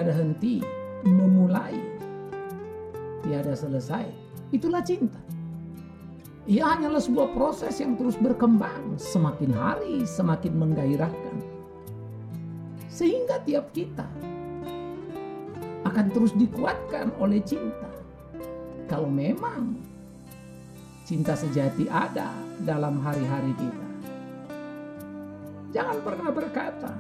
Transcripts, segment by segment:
tiada henti, memulai tiada selesai. Itulah cinta. Ia hanyalah sebuah proses yang terus berkembang, semakin hari semakin menggairahkan. Sehingga tiap kita akan terus dikuatkan oleh cinta. Kalau memang cinta sejati ada dalam hari-hari kita. Jangan pernah berkata,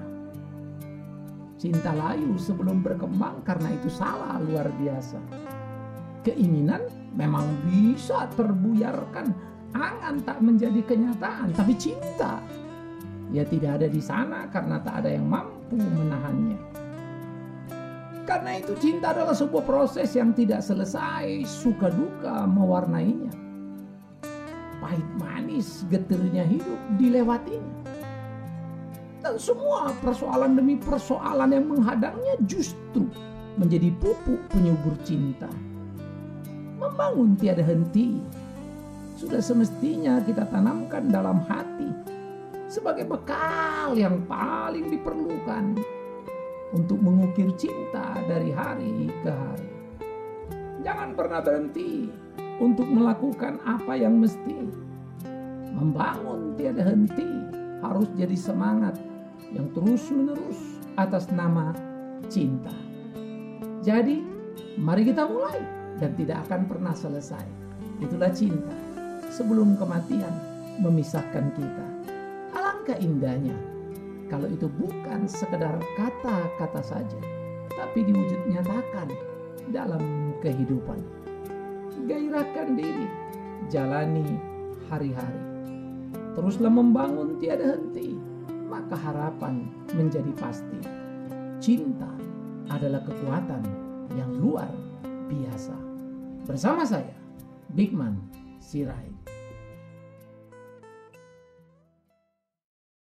cinta layu sebelum berkembang, karena itu salah luar biasa. Keinginan memang bisa terbuyarkan, angan tak menjadi kenyataan, tapi cinta ya tidak ada di sana karena tak ada yang mampu menahannya. Karena itu cinta adalah sebuah proses yang tidak selesai, suka duka mewarnainya. Pahit manis getirnya hidup dilewatinya. Dan semua persoalan demi persoalan yang menghadangnya justru menjadi pupuk penyubur cinta. Membangun tiada henti sudah semestinya kita tanamkan dalam hati sebagai bekal yang paling diperlukan untuk mengukir cinta dari hari ke hari. Jangan pernah berhenti untuk melakukan apa yang mesti. Membangun tiada henti harus jadi semangat yang terus-menerus atas nama cinta. Jadi, mari kita mulai dan tidak akan pernah selesai. Itulah cinta sebelum kematian memisahkan kita. Alangkah indahnya kalau itu bukan sekedar kata-kata saja, tapi diwujud nyatakan dalam kehidupan. Gairahkan diri, jalani hari-hari. Teruslah membangun tiada henti, maka harapan menjadi pasti. Cinta adalah kekuatan yang luar biasa. Bersama saya, Bigman Sirait.